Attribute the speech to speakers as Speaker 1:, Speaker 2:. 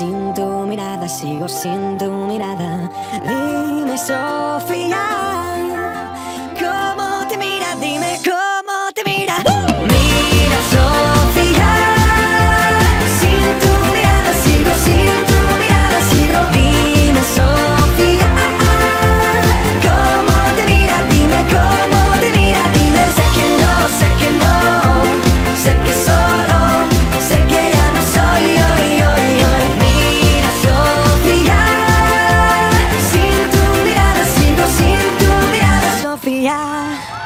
Speaker 1: sin tu mirada, sigo sin tu mirada. Dime, Sofía, ¿cómo te mira? Dime cómo te mira. Mira, Sofía, sin tu mirada, sigo sin tu mirada, sigo. Dime, Sofía, ¿cómo te mira? Dime cómo te mira. Dime, sé que no, sé que no, sé que solo, sé que ya no soy yo. Mira, Sofía, sin tu mirada, sigo sin tu mirada, Sofía.